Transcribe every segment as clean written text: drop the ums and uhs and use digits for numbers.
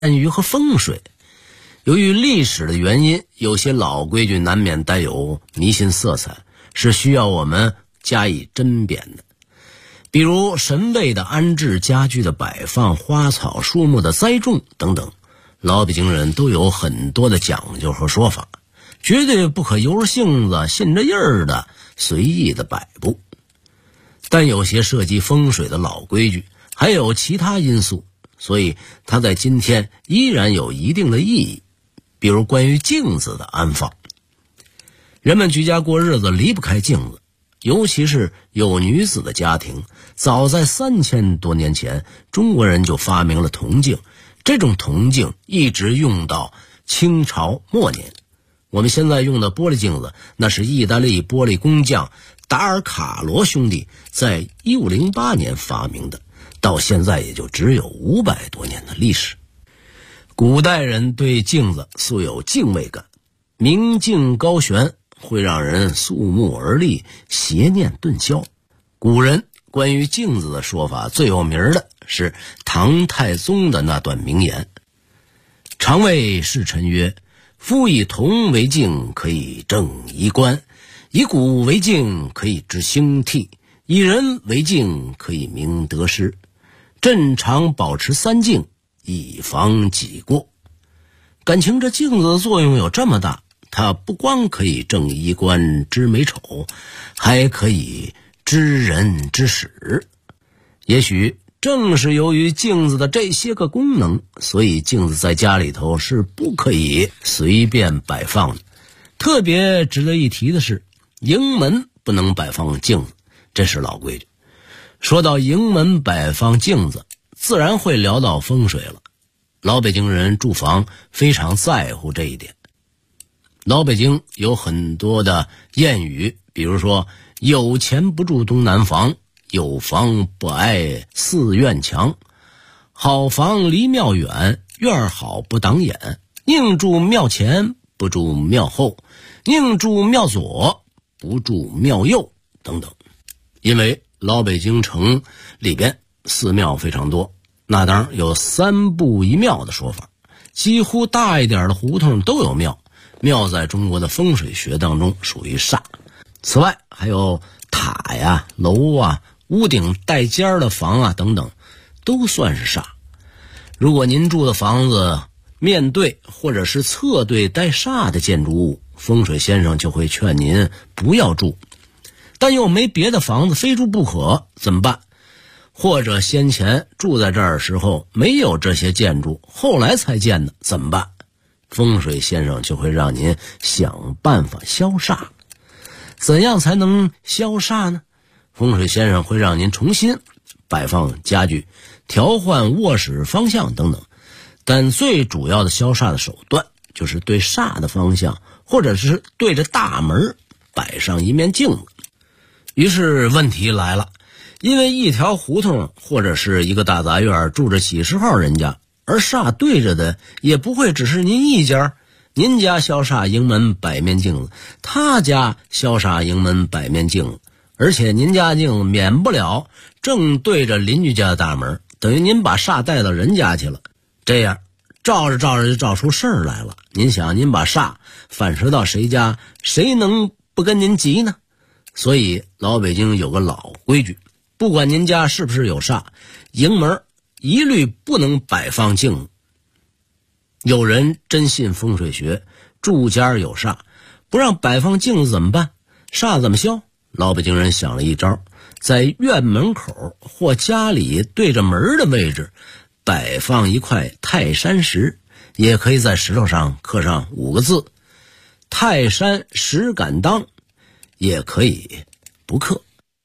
谚语和风水。由于历史的原因，有些老规矩难免带有迷信色彩，是需要我们加以甄别的。比如神位的安置、家具的摆放、花草树木的栽种等等，老北京人都有很多的讲究和说法，绝对不可由着性子、信着意儿的随意的摆布。但有些涉及风水的老规矩还有其他因素，所以它在今天依然有一定的意义。比如关于镜子的安放，人们居家过日子离不开镜子，尤其是有女子的家庭，早在3000多年前，中国人就发明了铜镜。这种铜镜一直用到清朝末年。我们现在用的玻璃镜子，那是意大利玻璃工匠达尔卡罗兄弟在1508年发明的，到现在也就只有500多年的历史。古代人对镜子素有敬畏感，明镜高悬会让人肃穆而立，邪念顿消。古人关于镜子的说法最有名的是唐太宗的那段名言：常谓世臣曰，夫以铜为镜，可以正衣冠；以古为镜，可以知兴替；以人为镜，可以明得失。朕常保持3镜，以防己过。感情这镜子的作用有这么大，它不光可以正衣冠、知美丑，还可以知人知始。也许正是由于镜子的这些个功能，所以镜子在家里头是不可以随便摆放的。特别值得一提的是，迎门不能摆放镜子，这是老规矩。说到迎门摆放镜子，自然会聊到风水了。老北京人住房非常在乎这一点。老北京有很多的谚语，比如说有钱不住东南房，有房不挨四院墙，好房离庙远，院好不挡眼，宁住庙前不住庙后，宁住庙左不住庙右等等。因为老北京城里边寺庙非常多，那当然有3步一庙的说法，几乎大一点的胡同都有庙。庙在中国的风水学当中属于煞。此外还有塔呀、楼啊、屋顶带尖的房啊等等，都算是煞。如果您住的房子面对或者是侧对带煞的建筑物，风水先生就会劝您不要住。但又没别的房子非住不可，怎么办？或者先前住在这儿的时候没有这些建筑，后来才建的，怎么办？风水先生就会让您想办法消煞。怎样才能消煞呢？风水先生会让您重新摆放家具，调换卧室方向等等。但最主要的消煞的手段就是对煞的方向，或者是对着大门摆上一面镜子。于是问题来了，因为一条胡同或者是一个大杂院住着几十号人家，而煞对着的也不会只是您一家。您家消煞迎门摆面镜子，他家消煞迎门摆面镜子，而且您家镜子免不了正对着邻居家的大门，等于您把煞带到人家去了。这样照着照着就照出事儿来了。您想，您把煞反射到谁家，谁能不跟您急呢？所以老北京有个老规矩，不管您家是不是有煞，迎门一律不能摆放镜子。有人真信风水学，住家有煞，不让摆放镜子怎么办？煞怎么消？老北京人想了一招，在院门口或家里对着门的位置摆放一块泰山石，也可以在石头上刻上5个字：泰山石敢当，也可以不刻。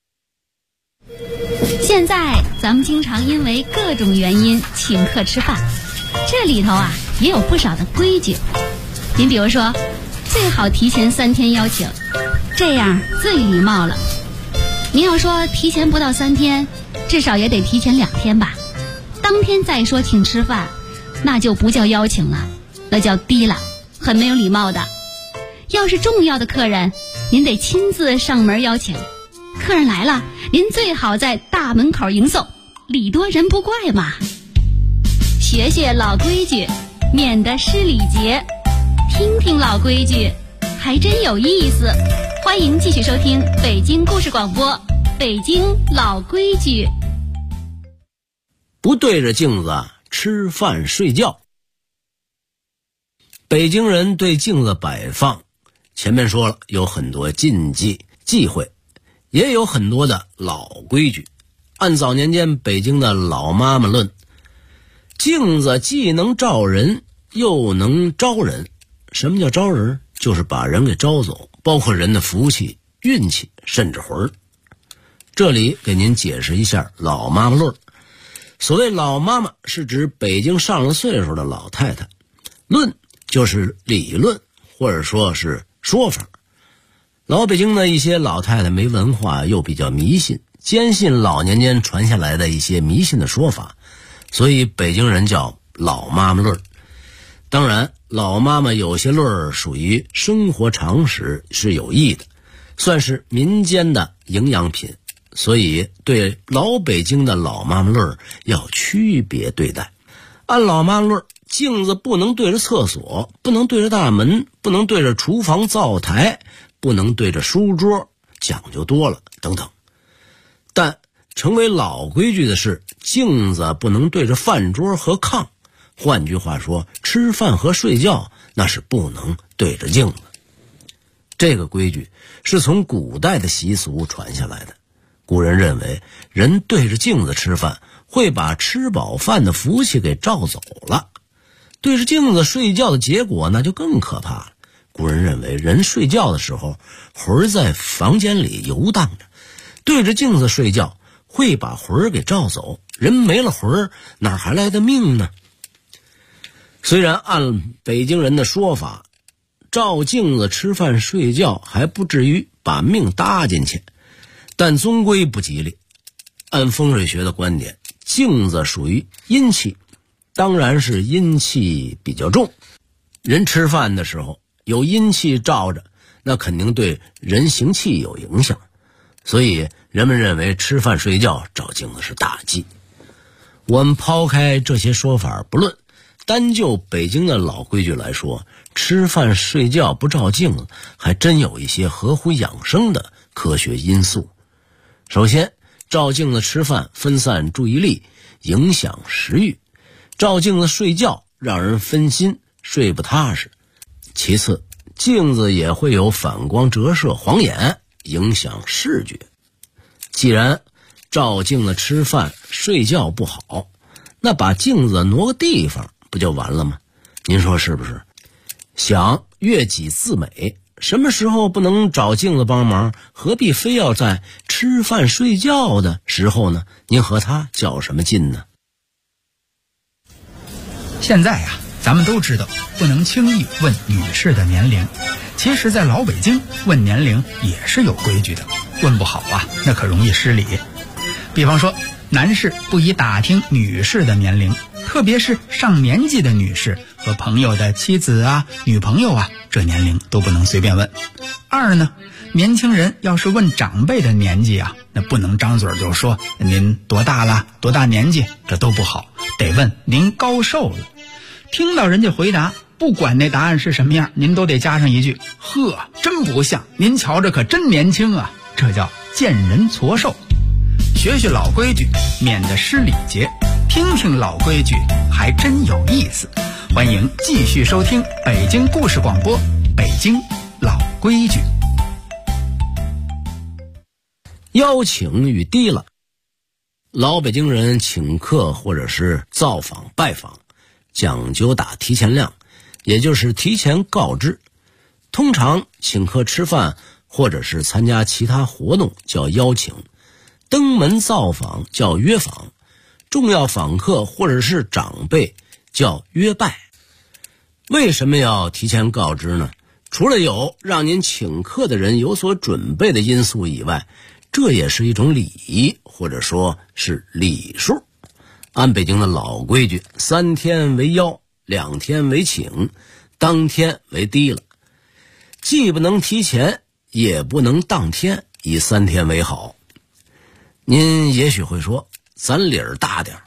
现在咱们经常因为各种原因请客吃饭，这里头也有不少的规矩。您比如说，最好提前3天邀请，这样最礼貌了。您要说提前不到3天，至少也得提前2天吧。当天再说请吃饭，那就不叫邀请了，那叫低了，很没有礼貌的。要是重要的客人，您得亲自上门邀请。客人来了，您最好在大门口迎送，礼多人不怪嘛。 学学老规矩，免得失礼节；听听老规矩，还真有意思。欢迎继续收听北京故事广播，北京老规矩。 不对着镜子吃饭睡觉。北京人对镜子摆放，前面说了有很多禁忌忌讳，也有很多的老规矩。按早年间北京的老妈妈论，镜子既能照人又能招人。什么叫招人？就是把人给招走，包括人的福气、运气，甚至魂儿。这里给您解释一下老妈妈论。所谓老妈妈是指北京上了岁数的老太太，论就是理论或者说是说法。老北京的一些老太太没文化又比较迷信，坚信老年间传下来的一些迷信的说法，所以北京人叫老妈妈论。当然老妈妈有些论属于生活常识，是有益的，算是民间的营养品，所以对老北京的老妈妈论要区别对待。按老妈妈论，镜子不能对着厕所，不能对着大门，不能对着厨房灶台，不能对着书桌，讲究多了等等。但成为老规矩的是，镜子不能对着饭桌和炕，换句话说，吃饭和睡觉那是不能对着镜子。这个规矩是从古代的习俗传下来的。古人认为人对着镜子吃饭会把吃饱饭的福气给照走了，对着镜子睡觉的结果那就更可怕了。古人认为人睡觉的时候魂在房间里游荡着，对着镜子睡觉会把魂给照走，人没了魂哪还来的命呢？虽然按北京人的说法，照镜子吃饭睡觉还不至于把命搭进去，但终归不吉利。按风水学的观点，镜子属于阴气，当然是阴气比较重。人吃饭的时候有阴气照着，那肯定对人行气有影响，所以人们认为吃饭睡觉照镜子是大忌。我们抛开这些说法不论，单就北京的老规矩来说，吃饭睡觉不照镜子还真有一些合乎养生的科学因素。首先，照镜子吃饭分散注意力，影响食欲；照镜子睡觉让人分心，睡不踏实。其次，镜子也会有反光折射晃眼，影响视觉。既然照镜子吃饭睡觉不好，那把镜子挪个地方不就完了吗？您说是不是？想悦己自美，什么时候不能找镜子帮忙？何必非要在吃饭睡觉的时候呢？您和他较什么劲呢？ 现在呀，咱们都知道不能轻易问女士的年龄，其实在老北京问年龄也是有规矩的，问不好啊，那可容易失礼。比方说，男士不宜打听女士的年龄，特别是上年纪的女士和朋友的妻子啊、女朋友啊，这年龄都不能随便问。二呢，年轻人要是问长辈的年纪啊，那不能张嘴就说您多大了、多大年纪，这都不好，得问您高寿了。听到人家回答，不管那答案是什么样，您都得加上一句：呵，真不像，您瞧着可真年轻啊。这叫见人矬寿。学学老规矩，免得失礼节；听听老规矩，还真有意思。欢迎继续收听北京故事广播，北京老规矩。 邀请与提了，老北京人请客或者是造访拜访，讲究打提前量，也就是提前告知。通常请客吃饭或者是参加其他活动叫邀请，登门造访叫约访，重要访客或者是长辈叫约拜。为什么要提前告知呢？除了有让您请客的人有所准备的因素以外，这也是一种礼仪，或者说是礼数。按北京的老规矩，3天为邀，2天为请，当天为提了。既不能提前，也不能当天，以3天为好。您也许会说，咱理儿大点，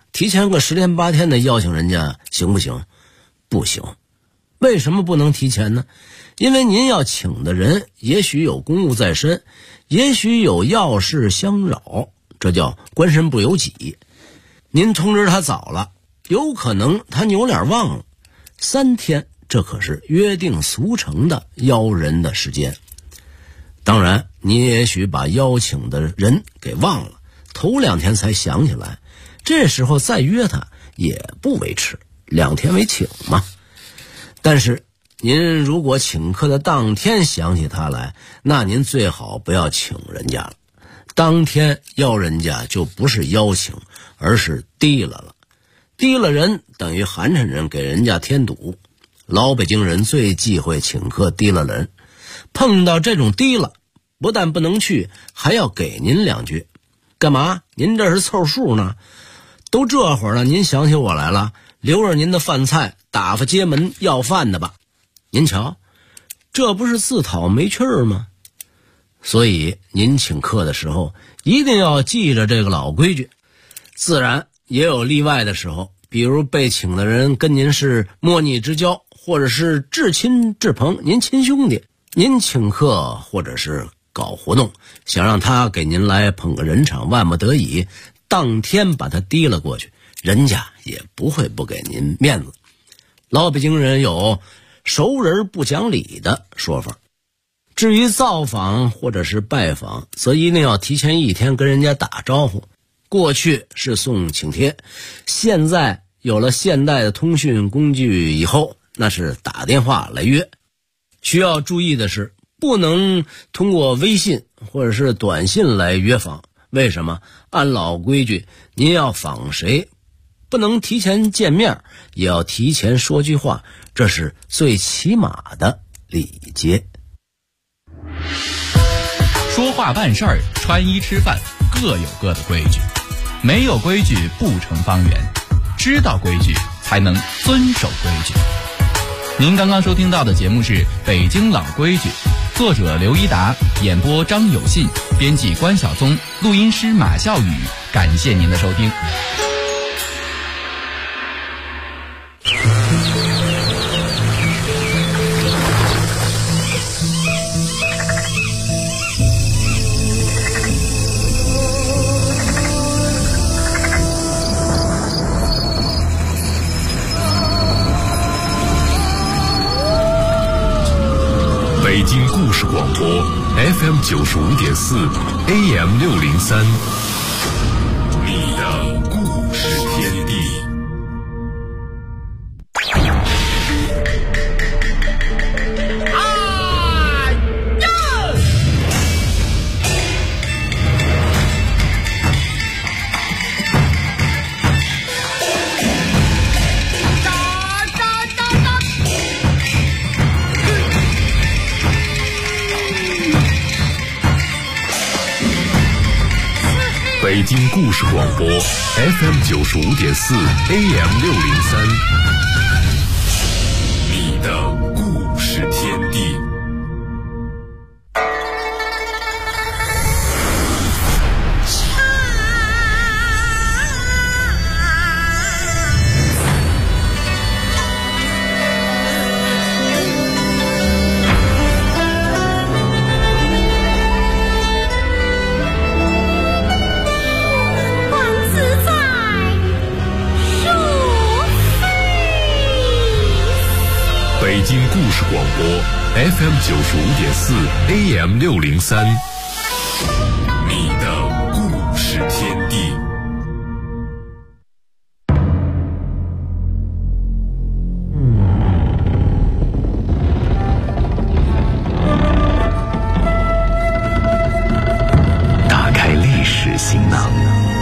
提前个10天8天的邀请人家行不行？不行。为什么不能提前呢？因为您要请的人也许有公务在身，也许有要事相扰，这叫官身不由己。您通知他早了，有可能他扭脸忘了。3天，这可是约定俗成的邀人的时间。当然，你也许把邀请的人给忘了，头2天才想起来，这时候再约他也不为迟，2天为请嘛。但是您如果请客的当天想起他来，那您最好不要请人家了。当天邀人家就不是邀请，而是提了。提了人等于寒碜人给人家添堵。老北京人最忌讳请客提了人，碰到这种提了，不但不能去，还要给您2句。干嘛？您这是凑数呢？都这会儿了，您想起我来了，留着您的饭菜打发街门要饭的吧。您瞧，这不是自讨没趣儿吗？所以您请客的时候一定要记着这个老规矩。自然也有例外的时候，比如被请的人跟您是莫逆之交，或者是至亲至朋，您亲兄弟，您请客或者是搞活动，想让他给您来捧个人场，万不得已当天把他提了过去，人家也不会不给您面子。老北京人有熟人不讲理的说法。至于造访或者是拜访，则一定要提前1天跟人家打招呼。过去是送请帖，现在有了现代的通讯工具以后，那是打电话来约。需要注意的是，不能通过微信或者是短信来约访。为什么？按老规矩，您要访谁，不能提前见面，也要提前说句话，这是最起码的礼节。 说话办事儿，穿衣吃饭，各有各的规矩。没有规矩不成方圆，知道规矩才能遵守规矩。您刚刚收听到的节目是《北京老规矩》，作者刘一达，演播张有信，编辑关晓松，录音师马笑宇。感谢您的收听。 北京故事广播 FM 95.4 AM 603，你的故事天地。北京故事广播 FM 95.4 AM 603，你的故事天地。北京故事广播 FM 95.4 AM 603，你的故事天地。 打开历史行囊，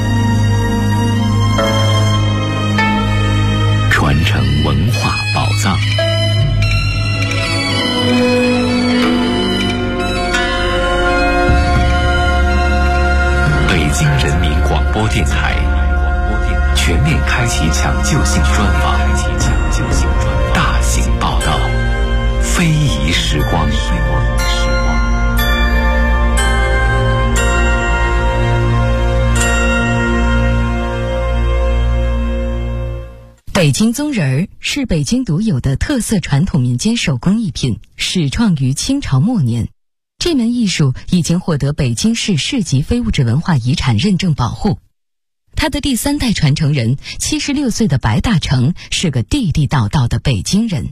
传承文化宝藏。北京人民广播电台全面开启抢救性专访，大型报道，非遗时光。 北京宗人儿是北京独有的特色传统民间手工艺品，始创于清朝末年。这门艺术已经获得北京市市级非物质文化遗产认证保护。他的第3代传承人76岁的白大成是个地地道道的北京人。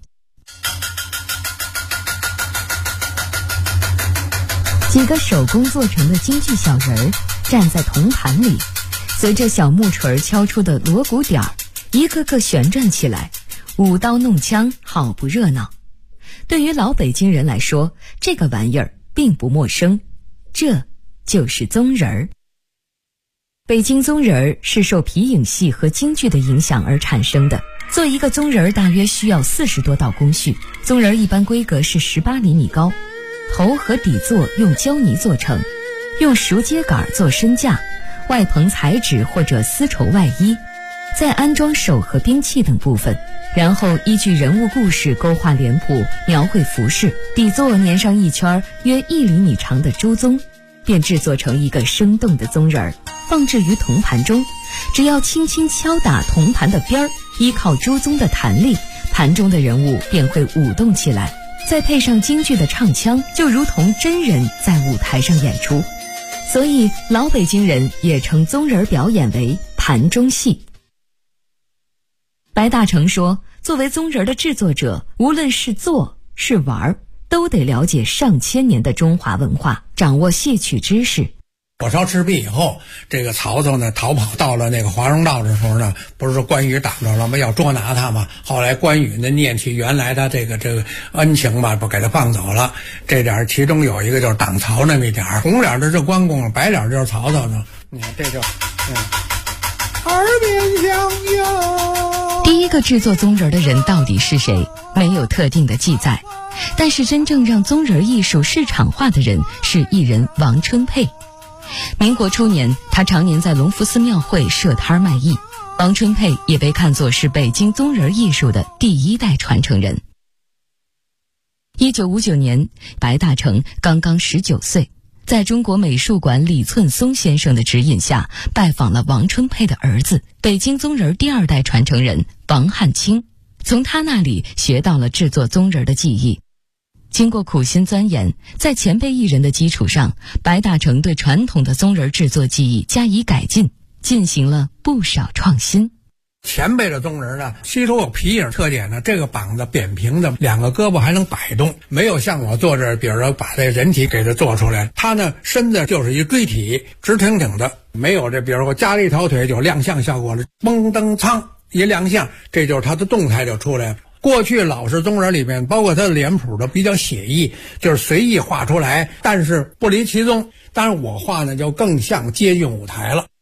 几个手工做成的京剧小人儿站在铜盘里，随着小木锤敲出的锣鼓点儿，一个个旋转起来，舞刀弄枪，好不热闹。对于老北京人来说，这个玩意儿并不陌生，这就是宗人儿。北京宗人儿是受皮影戏和京剧的影响而产生的。做一个宗人儿大约需要40多道工序，宗人儿一般规格是18厘米高，头和底座用胶泥做成，用熟秸秆做身架，外棚彩纸或者丝绸外衣，再安装手和兵器等部分，然后依据人物故事勾画脸谱，描绘服饰，底座粘上一圈约1厘米长的朱宗，便制作成一个生动的宗人儿，放置于铜盘中。只要轻轻敲打铜盘的边儿，依靠朱宗的弹力，盘中的人物便会舞动起来，再配上京剧的唱腔，就如同真人在舞台上演出。所以老北京人也称宗人表演为盘中戏。白大成说，作为宗人的制作者，无论是做是玩，都得了解上千年的中华文化，掌握戏曲知识。 火烧赤壁以后，这个曹操呢逃跑到了那个华容道的时候呢，不是说关羽打着了吗？要捉拿他嘛。后来关羽呢念起原来的这个恩情吧，不给他放走了。这点其中有一个就是挡曹那么一点，红脸的是关公，白脸就是曹操呢。你看这就耳边相拥。 第一个制作宗人的人到底是谁，没有特定的记载，但是真正让宗人艺术市场化的人是艺人王春佩。民国初年，他常年在隆福寺庙会设摊卖艺。王春佩也被看作是北京宗人艺术的第1代传承人。1959年，白大成刚刚19岁，在中国美术馆李寸松先生的指引下，拜访了王春佩的儿子，北京宗人第2代传承人王汉卿，从他那里学到了制作宗人的技艺。经过苦心钻研，在前辈艺人的基础上，白大成对传统的宗人制作技艺加以改进，进行了不少创新。 前辈的宗人呢，吸收有皮影特点呢，这个膀子扁平的，2个胳膊还能摆动，没有像我做这，比如说把这人体给它做出来，他呢身子就是一锥体，直挺挺的，没有这比如说加了一条腿就亮相效果了，蹦蹬苍一亮相，这就是他的动态就出来了。过去老式宗人里面，包括他的脸谱都比较写意，就是随意画出来，但是不离其宗。当然我画呢就更像接近舞台了。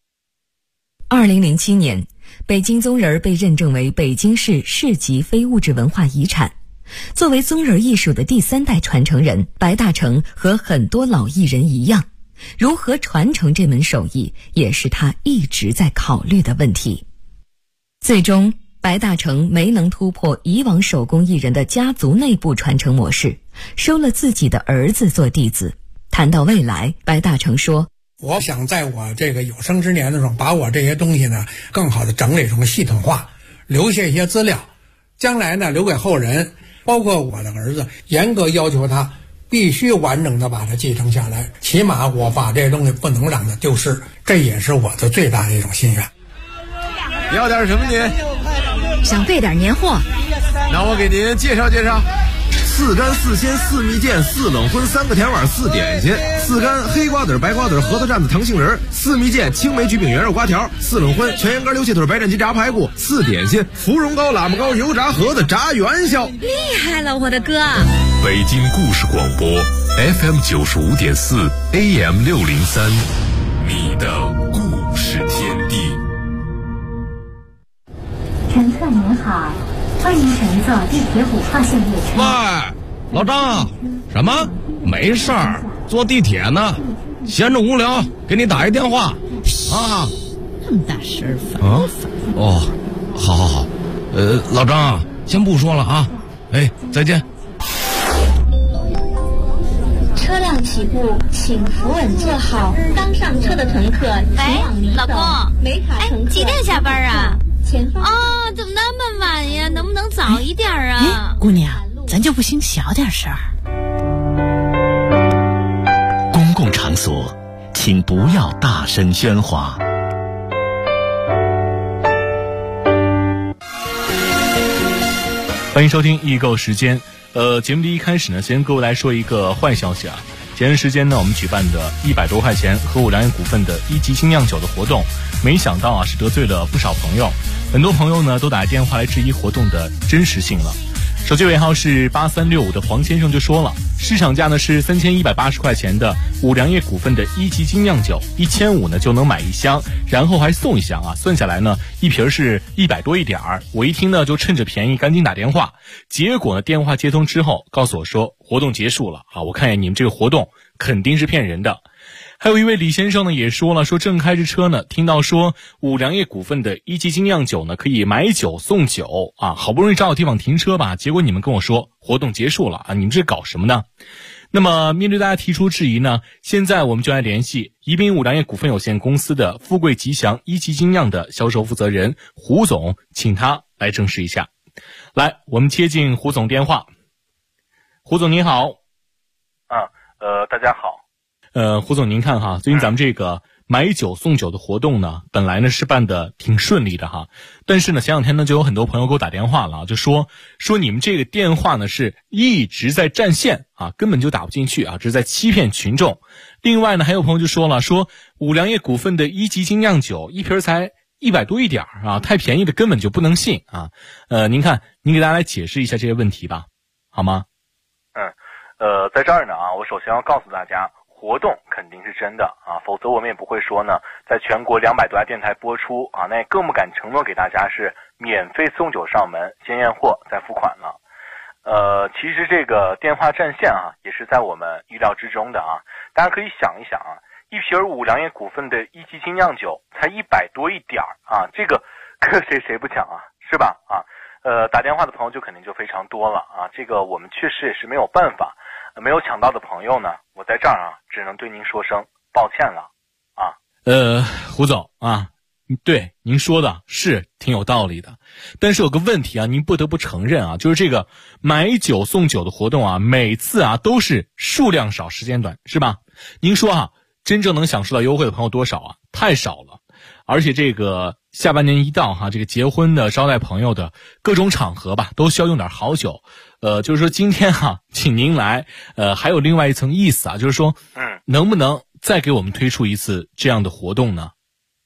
2007年，北京宗人被认证为北京市市级非物质文化遗产。作为宗人艺术的第3代传承人，白大成和很多老艺人一样，如何传承这门手艺，也是他一直在考虑的问题。最终白大成没能突破以往手工艺人的家族内部传承模式，收了自己的儿子做弟子。谈到未来，白大成说， 我想在我这个有生之年的时候，把我这些东西呢更好的整理成系统化，留下一些资料，将来呢留给后人，包括我的儿子，严格要求他必须完整的把它继承下来，起码我把这些东西不能让它丢失，这也是我的最大的一种心愿。 要点什么您？ 想备点年货。 那我给您介绍介绍：4干4鲜4蜜饯4冷荤3个甜碗4点心，4干黑瓜子白瓜子核桃蘸子糖杏仁，4蜜饯青梅橘饼圆肉瓜条，4冷荤全羊肝溜蟹腿白斩鸡炸排骨，4点心芙蓉糕喇嘛糕油炸盒子炸元宵。 厉害了，我的哥！ 北京故事广播 FM 95.4 AM 603，你的故事天地。 乘客您好，欢迎乘坐地铁5号线列车。 喂，老张，什么？没事儿，坐地铁呢，闲着无聊，给你打一电话啊。 这么大声，烦啊！ 烦哦，好，老张，先不说了啊，哎，再见。 车辆起步，请扶稳坐好。刚上车的乘客，请往里走。 老公， 每卡乘客几点下班啊？ 前方怎么那么晚呀，能不能早一点啊？ 姑娘，咱就不行小点声儿。 公共场所，请不要大声喧哗。 欢迎收听易购时间。节目的一开始呢，先各位来说一个坏消息啊。前段时间呢，我们举办的100多块钱和五粮液股份的1级精酿酒的活动，没想到啊是得罪了不少朋友，很多朋友呢都打电话来质疑活动的真实性了。手机尾号是8365的黄先生就说了，市场价呢是3180块钱的五粮液股份的1级精酿酒，1500呢就能买一箱，然后还送一箱啊，算下来呢一瓶是100多一点儿。我一听呢就趁着便宜赶紧打电话，结果呢电话接通之后告诉我说活动结束了啊，我看见你们这个活动肯定是骗人的。还有一位李先生呢也说了，说正开着车呢，听到说五粮液股份的1级精酿酒呢可以买酒送酒啊，好不容易找到地方停车吧，结果你们跟我说活动结束了啊，你们这搞什么呢？那么面对大家提出质疑呢，现在我们就来联系宜宾五粮液股份有限公司的富贵吉祥1级精酿的销售负责人胡总，请他来证实一下。来，我们接进胡总电话。胡总您好。 大家好。 胡总您看哈，最近咱们这个买酒送酒的活动呢，本来呢是办的挺顺利的哈，但是呢前两天呢就有很多朋友给我打电话了，就说你们这个电话呢是一直在占线啊，根本就打不进去啊，这是在欺骗群众。另外呢还有朋友就说了，说五粮液股份的1级精酿酒一瓶才100多一点啊，太便宜的根本就不能信啊。您看您给大家来解释一下这些问题吧，好吗？ 在这儿呢啊，我首先要告诉大家，活动肯定是真的啊，否则我们也不会说呢，在全国200多家电台播出啊，那也更不敢承诺给大家是免费送酒上门，先验货再付款了。其实这个电话占线啊，也是在我们意料之中的啊。大家可以想一想啊，一瓶五粮液股份的1级精酿酒才100多一点啊，这个谁不抢啊，是吧？啊，打电话的朋友就肯定就非常多了啊，这个我们确实也是没有办法。没有抢到的朋友呢，我在这儿啊，只能对您说声抱歉了啊。 胡总啊，对您说的是挺有道理的，但是有个问题啊，您不得不承认啊，就是这个买酒送酒的活动啊，每次啊都是数量少时间短，是吧？您说啊，真正能享受到优惠的朋友多少啊？太少了。而且这个下半年一到哈，这个结婚的、招待朋友的各种场合吧，都需要用点好酒。就是说今天哈，请您来，还有另外一层意思啊，就是说，能不能再给我们推出一次这样的活动呢？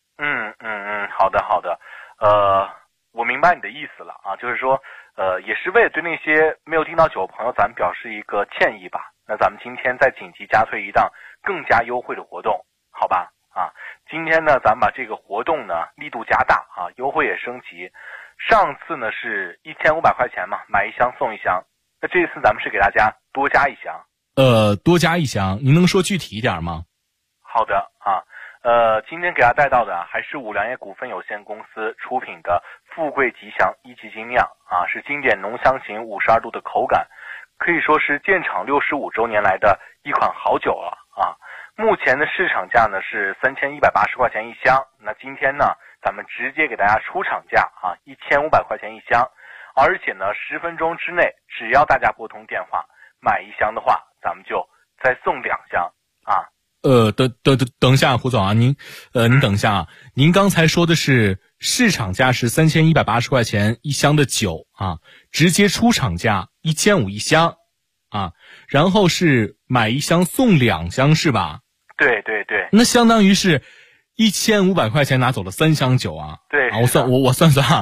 好的，我明白你的意思了啊，就是说，也是为了对那些没有订到酒的朋友，咱们表示一个歉意吧。那咱们今天再紧急加推一档更加优惠的活动，好吧？啊，今天呢，咱们把这个活动呢力度加大啊，优惠也升级。上次呢是1500块钱嘛，买一箱送一箱。那这次咱们是给大家多加一箱。 多加一箱，您能说具体一点吗？ 好的啊，今天给大家带到的还是五粮液股份有限公司出品的富贵吉祥1级精酿啊，是经典浓香型52度的口感，可以说是建厂65周年来的一款好酒了啊。目前的市场价呢是3180块钱一箱，那今天呢咱们直接给大家出厂价啊，1500块钱一箱，而且呢10分钟之内，只要大家拨通电话买一箱的话，咱们就再送2箱啊。 等一下，胡总啊，您等一下啊，您刚才说的是市场价是3180块钱一箱的酒啊，直接出厂价1500一箱啊，然后是买一箱送2箱是吧？ 对， 那相当于是1500块钱拿走了3箱酒啊。 对啊，我算啊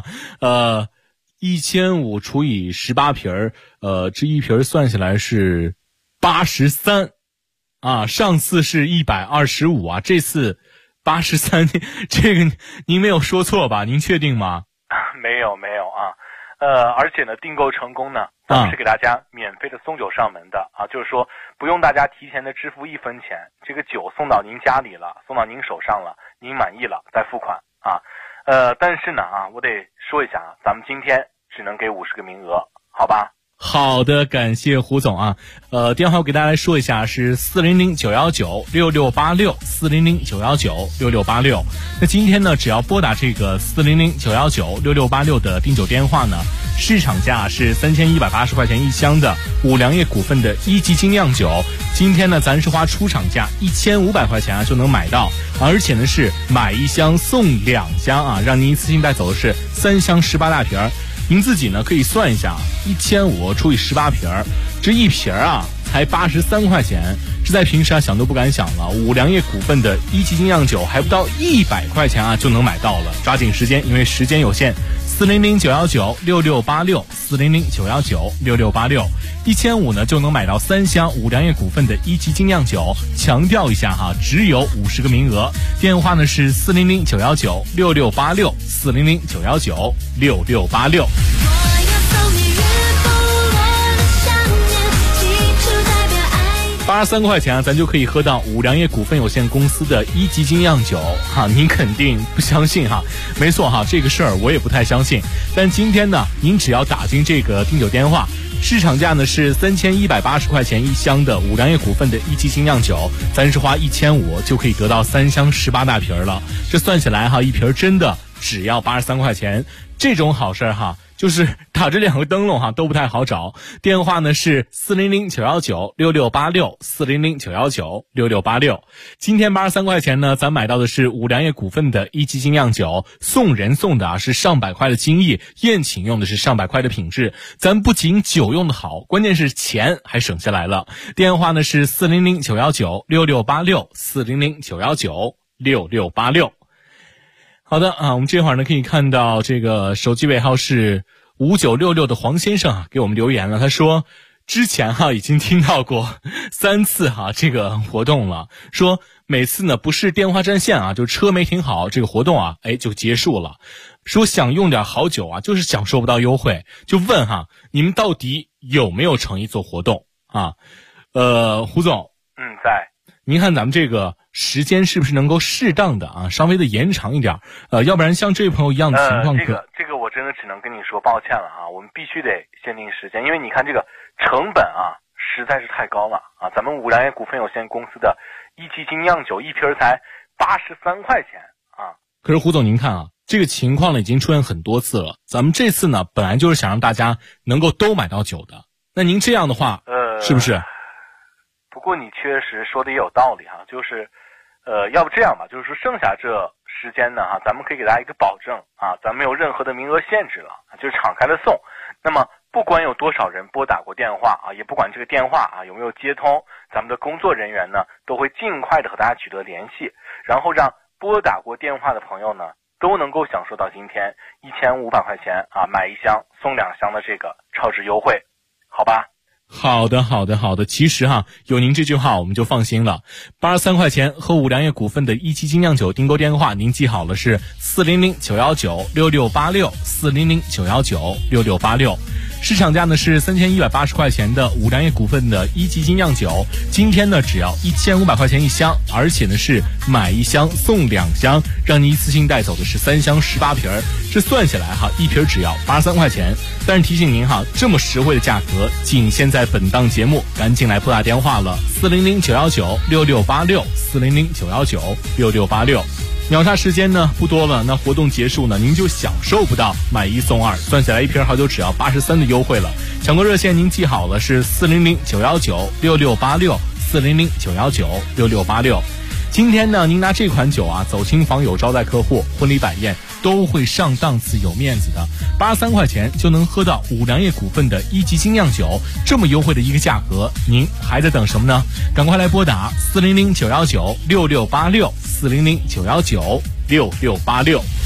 ，1500除以18瓶这一瓶算下来是83啊，上次是125啊，这次83，这个您没有说错吧？您确定吗？ 没有啊。而且呢，订购成功呢，咱们是给大家免费的送酒上门的啊，就是说不用大家提前的支付1分钱，这个酒送到您家里了，送到您手上了，您满意了再付款啊。但是呢啊，我得说一下啊，咱们今天只能给50个名额，好吧？ 好的，感谢胡总啊。电话我给大家来说一下是400-919-6686 400-919-6686。那今天呢，只要拨打这个400-919-6686的订酒电话呢， 市场价是3180块钱一箱的五粮液股份的一级精酿酒，今天呢咱是花出厂价1500块钱就能买到，而且呢是买一箱送2箱让您一次性带走的是3箱18大瓶。您自己呢可以算一下，1500除以18瓶，这一瓶才83块钱，这在平时想都不敢想了。五粮液股份的一级精酿酒还不到100块钱就能买到了，抓紧时间，因为时间有限。400-919-6686，400-919-6686，1500呢就能买到3箱五粮液股份的一级精酿酒。强调一下只有50个名额。电话呢是400-919-6686，400-919-6686。83块钱咱就可以喝到五粮液股份有限公司的一级精酿酒您肯定不相信没错这个事儿我也不太相信。但今天呢，您只要打进这个订酒电话，市场价呢是3180块钱一箱的五粮液股份的一级精酿酒，咱是花1500就可以得到3箱18大瓶了。这算起来一瓶真的只要83块钱，这种好事就是打这2个灯笼都不太好找。电话呢是400-919-6686，400-919-6686。今天83块钱呢，咱买到的是五粮液股份的一级精酿酒，送人送的是上百块的精益，宴请用的是上百块的品质。咱不仅酒用的好，关键是钱还省下来了。电话呢是400-919-6686，400-919-6686。好的我们这会儿呢可以看到这个手机尾号是5966的黄先生给我们留言了，他说之前已经听到过3次这个活动了，说每次呢不是电话占线就车没停好，这个活动就结束了，说想用点好酒就是享受不到优惠，就问你们到底有没有诚意做活动胡总在。 您看咱们这个时间是不是能够适当的稍微的延长一点要不然像这位朋友一样的情况这个我真的只能跟你说抱歉了我们必须得限定时间，因为你看这个成本实在是太高了咱们五粮液股份有限公司的一级精酿酒一瓶才83块钱可是胡总您看这个情况呢已经出现很多次了，咱们这次呢本来就是想让大家能够都买到酒的，那您这样的话是不是？ 不过你确实说的也有道理就是要不这样吧，就是说剩下这时间呢咱们可以给大家一个保证咱们没有任何的名额限制了，就是敞开的送。那么不管有多少人拨打过电话也不管这个电话有没有接通，咱们的工作人员呢都会尽快的和大家取得联系，然后让拨打过电话的朋友呢都能够享受到今天1500块钱买1箱送2箱的这个超值优惠，好吧？ 好的，其实有您这句话我们就放心了。83块钱和五粮液股份的一级精酿酒订购电话您记好了，是400-919-6686，400-919-6686。市场价呢是3180块钱的五粮液股份的一级精酿酒，今天呢只要1500块钱一箱，而且呢是买1箱送2箱，让您一次性带走的是3箱18瓶，这算下来一瓶只要83块钱。但是提醒您这么实惠的价格仅限在本档节目，赶紧来拨打电话了，400-919-6686，400-919-6686。秒杀时间呢不多了，那活动结束呢您就享受不到买1送2，算下来一瓶好酒只要83的优惠了。抢购热线您记好了，是400-919-6686，400-919-6686。今天呢您拿这款酒走亲访友、招待客户、婚礼摆宴都会上档次有面子的。83块钱就能喝到五粮液股份的一级精酿酒，这么优惠的一个价格，您还在等什么呢？赶快来拨打400-919-6686，400-919-6686。